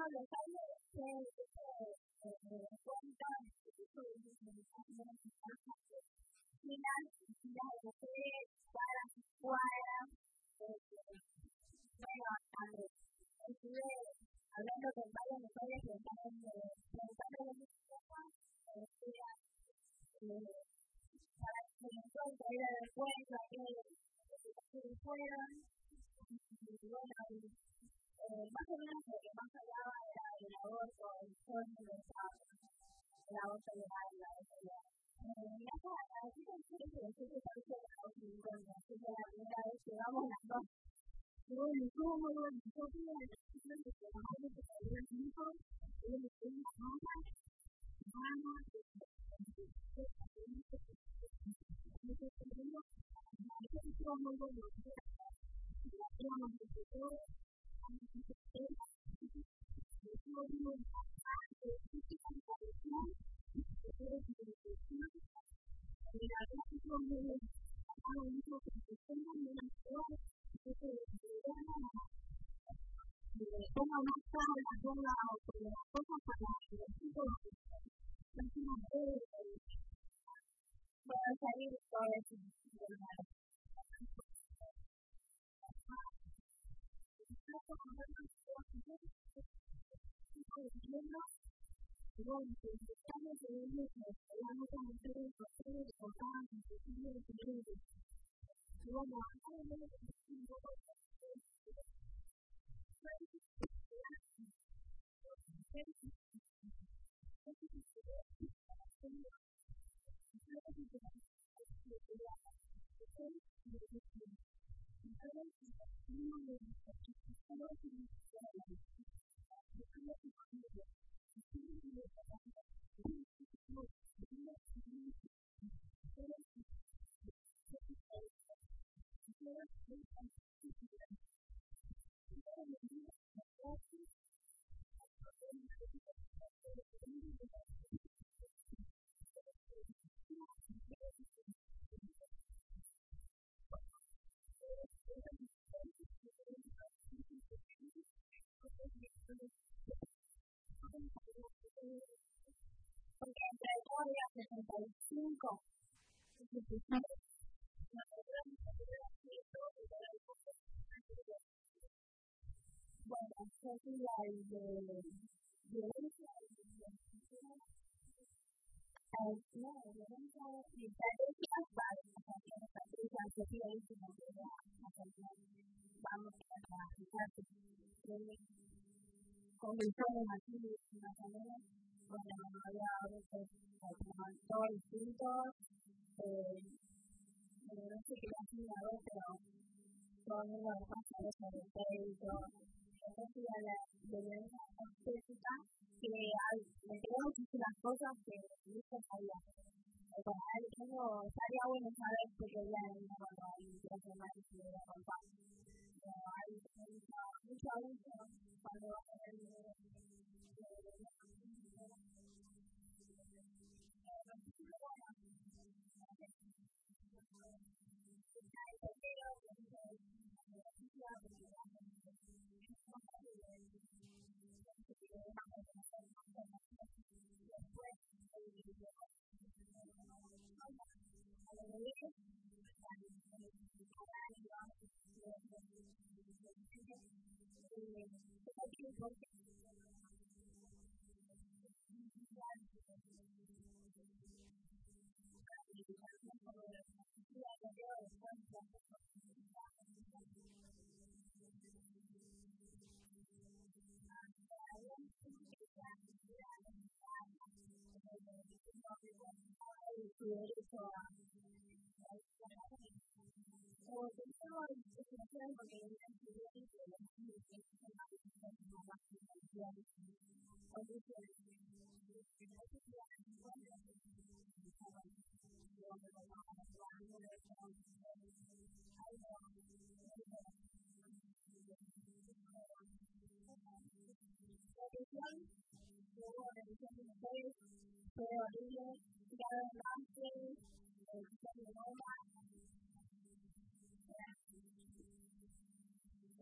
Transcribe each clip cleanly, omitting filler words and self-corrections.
los años se cuentan final de mujeres para cuadras bueno, estuve hablando con varias mujeres que están preguntando de mi tema para que me encuentre ir al encuentro que fueron y bueno más o menos lo que más hablaba era el aborto, el sueño de el aborto legal, la legalidad. A veces quiero que decir que parece que estamos en contra, así que la primera vez que vamos las dos. Y bueno, ¿cómo yo tengo la decisión de que la madre se salió al hijo, y yo le pedí la mamá, pongo más tabla, pongo las cosas para que los chicos puedan salir todo eso. Porque entre el código 65 bueno, yo fui al de violencia no, violencia y estrategias para estrategias que sí ahí como que vamos a aplicar condiciones aquí más o menos bueno, había veces todos distintos no sé qué hacía pero todo el mundo me pasa sobre el crédito entonces a la violencia obstétrica que me quedé muchísimas cosas que no sabía estaría bueno saber qué querían cuando hay profesionales que lo acompañan pero hay mucho abuso cuando va a tener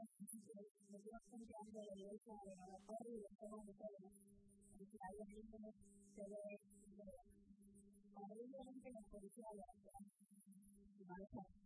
Dios confiando en el hecho de la mejor y de todo lo que y que hay ahí como se ve horriblemente la policía de la ciudad y no lo sabe.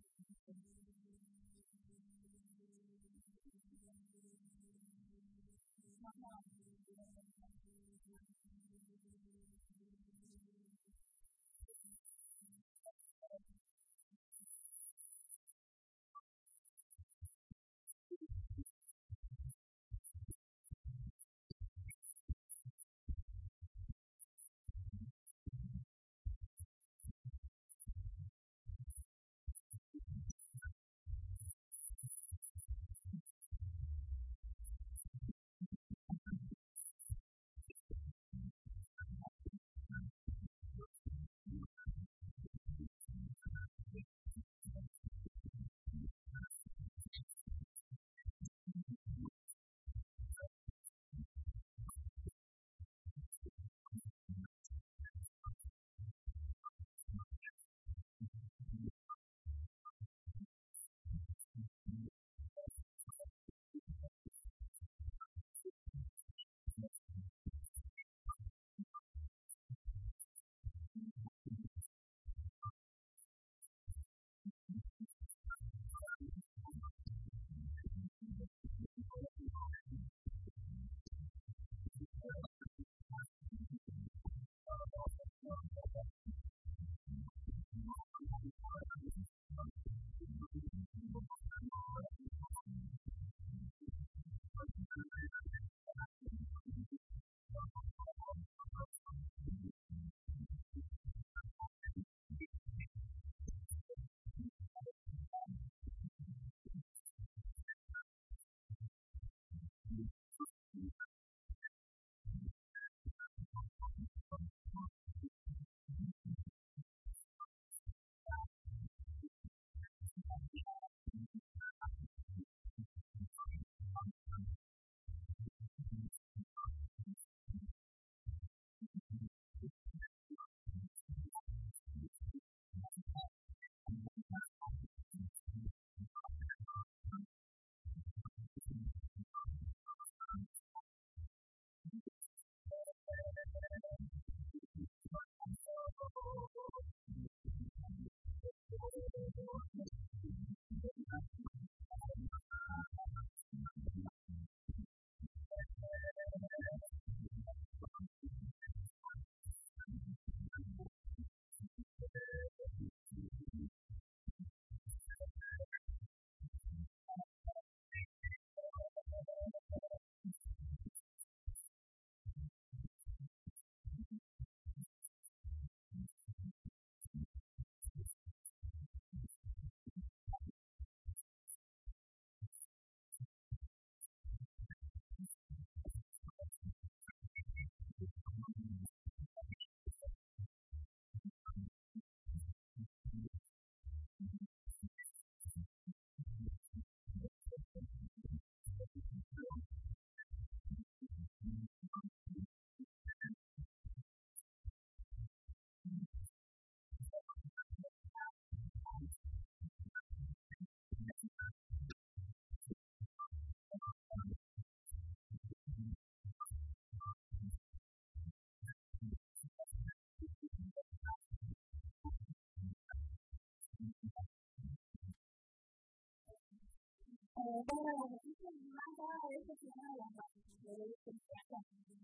Bueno, la noticia más dada de esta semana de la licenciatura.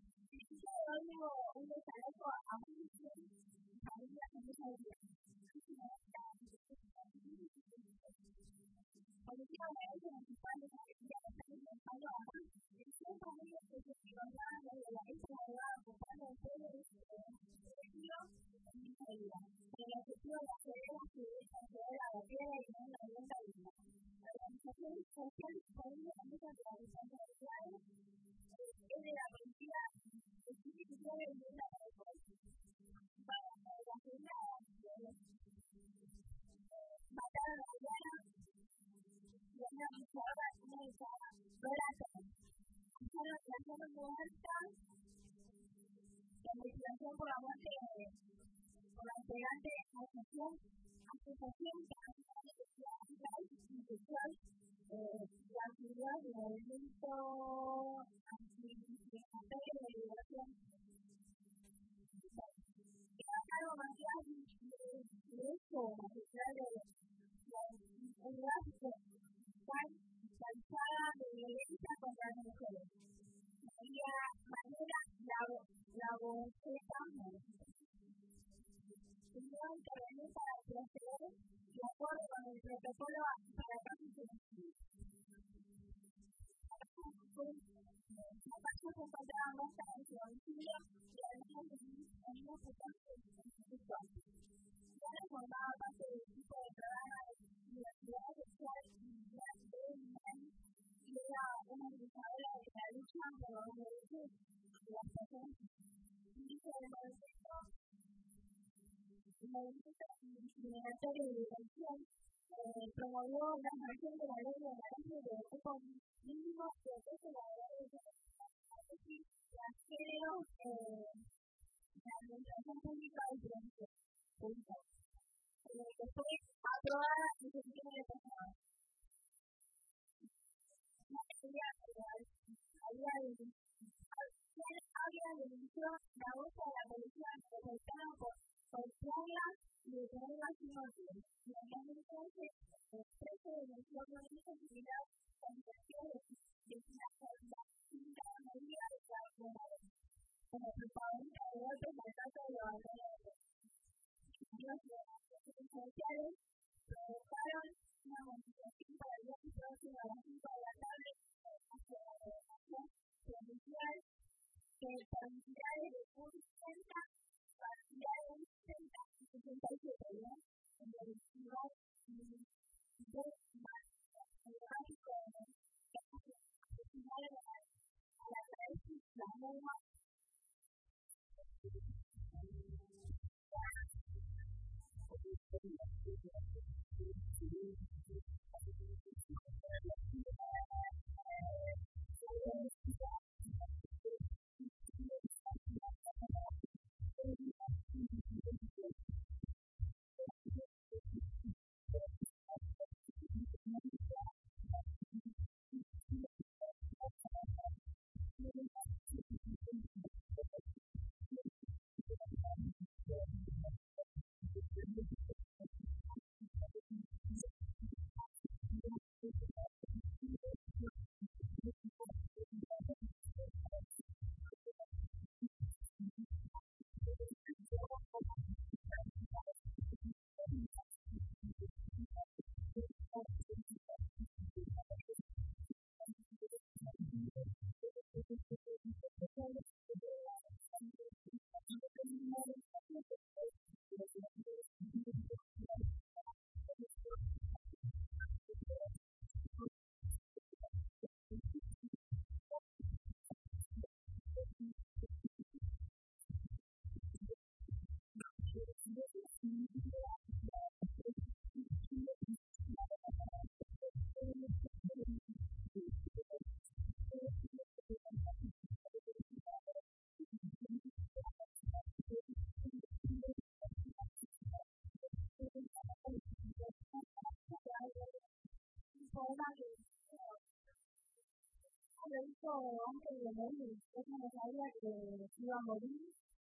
Yo digo un desarrollo a muchas familias en esa área. Efectivamente, en España, ya estamos pensando ahora, son familias que se van desde la época de la ocupando de todo el estilo y calidad. El objetivo de acceder a su acceder a la tierra y no a la vivienda digna. La organización social disponible en esta tradición social es de la policía específica de vivienda para el país. Para la segunda, matar a la mañana y una ahora como esa relación. La zona muerta, la investigación por la muerte por la integrante asociación que hace la necesidad social la actividad del movimiento anti-discriminatorio de liberación algo más grande de esto, magistral de la unidad sexual causada de violencia contra las mujeres. María Manuela Laboceta pidió intervenir para proceder de acuerdo con el protocolo para casos sensibles. La caso se encontraba muestra de homicidio y además de una situación sexual. Ya formaba parte del equipo de programa de diversidad sexual y era una luchadora de la lucha por los derechos de las personas. Dice el movimiento discriminatorio de liberación promovió una sanción de la ley de ganancias de grupos mínimos que ofrece la la género la administración pública y financiera. Que fue aprobada en septiembre pasado. Había denunció la voz de la policía metropolitana por golpearla y detenerla sin orden. Y en 2013, el preso denunció violencia similar con situaciones destinadas a la quinta medida de la comunidad. Como protagonista de golpes al caso de los alrededores. Los presidenciales provocaron una movilización para el día próximo a las 5 de la tarde hacia la delegación provincial que permitirá desde un 60 partirá de un 60 y 67 días en el lugar de geográfico que asesinara a la travesti la norma antes de morir, ella no sabía que iba a morir,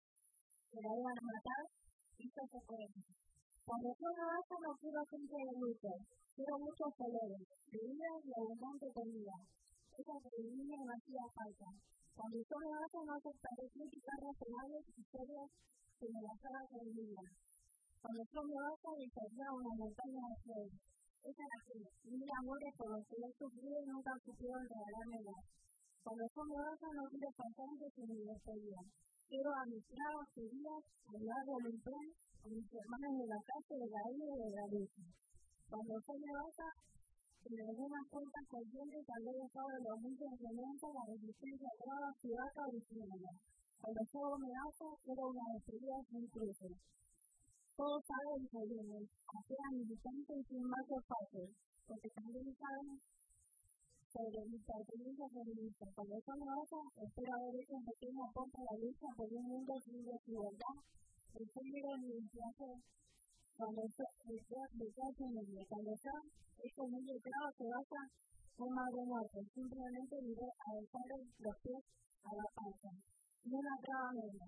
que la iban a matar, y esto se fue. Cuando fue una vaca no pudo siempre de luto, tuvo muchos colores, bebidas y abundante comida. Esa que no hacía falta. Cuando fue una vaca no se pareció quitar razonables historias que me dejaban con vida. Cuando fue una vaca despertó una montaña de flores. Esa era así, Lila muere por lo que yo sufrí y nunca supieron regalarme nada. Cuando fue una vaca no quiero pasantes ni me despedía. Quiero a mis bravos queridas, a mi árbol en plan, a mis hermanas de la casa, de la isla y de la lucha. Cuando fue una vaca, en algunas cuentas conscientes habré dejado los mitos de mente la resistencia a drogas y vaca original. Cuando fue una vaca, era una despedida sin cruces. Todos saben que vienen, sean militantes y sin más fácil, porque también saben sobre mis experiencias feministas. Cuando son otras, espero haber hecho un pequeño aporte a la lucha por un mundo sin desigualdad, el género ni el placer. Cuando yo, es un mundo claro que basta un madre muerto, simplemente diré a alzar los pies a la panza. No la traba media.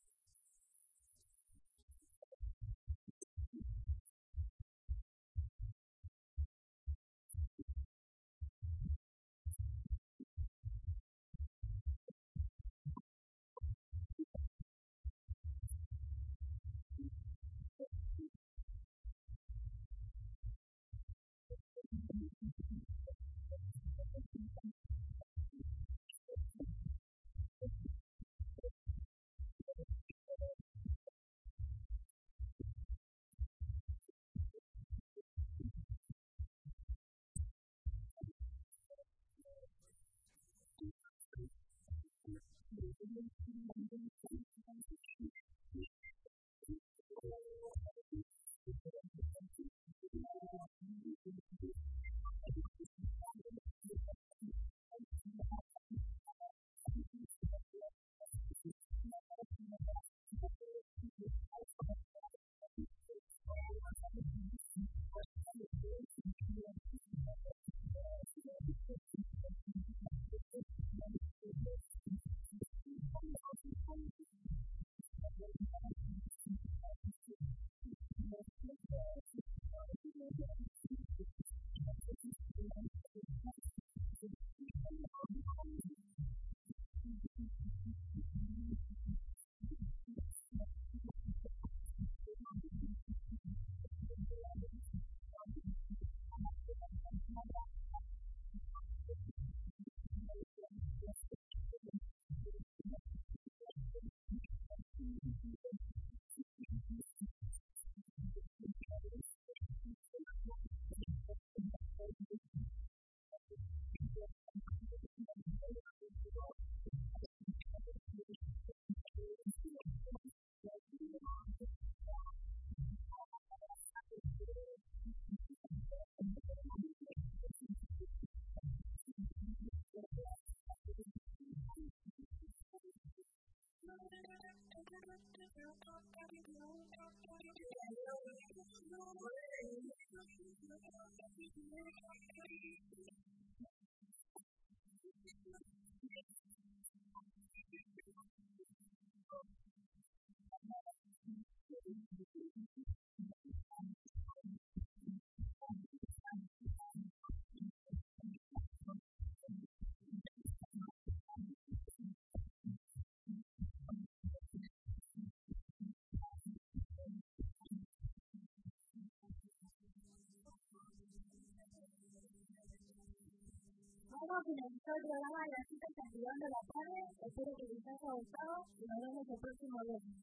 Vamos a finalizar el programa de las citas activando la tarde. Espero que les haya gustado y nos vemos el próximo viernes.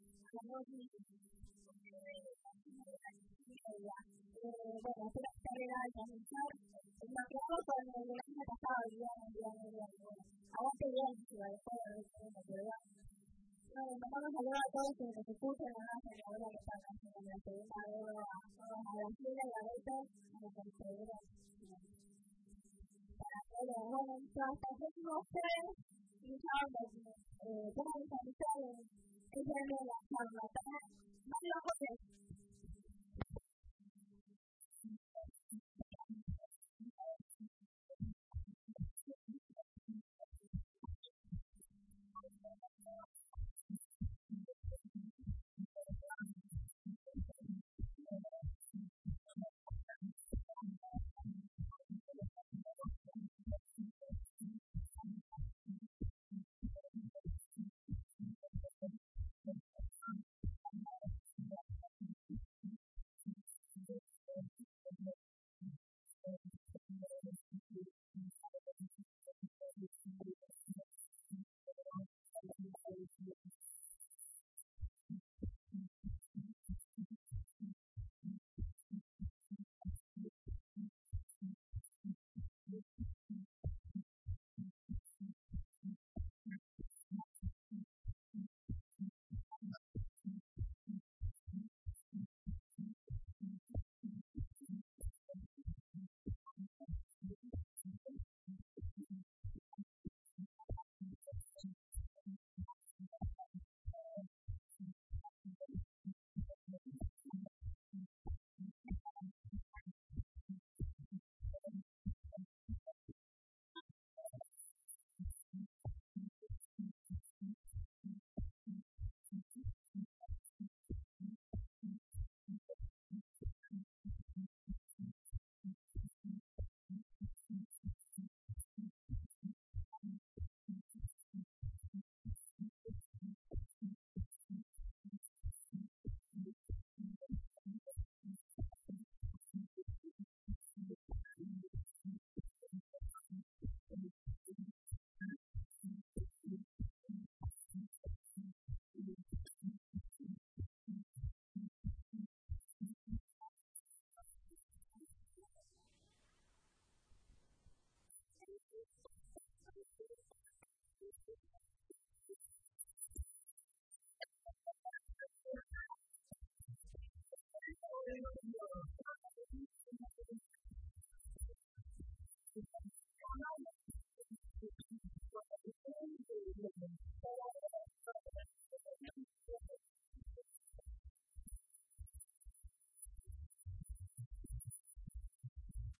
Bueno, espero que carrera de comenzar. Nos quedamos con el año pasado, el día. Aguante bien, si va a después de ver cómo se va. Bueno, mandamos saludos a todos que nos escuchan, a la senadora que está haciendo la segunda hora, a Graciela y a Beto, a la consejera. Bueno, hasta el próximo jueves. Y chao, pongan esta amistad en la charla. Mario José.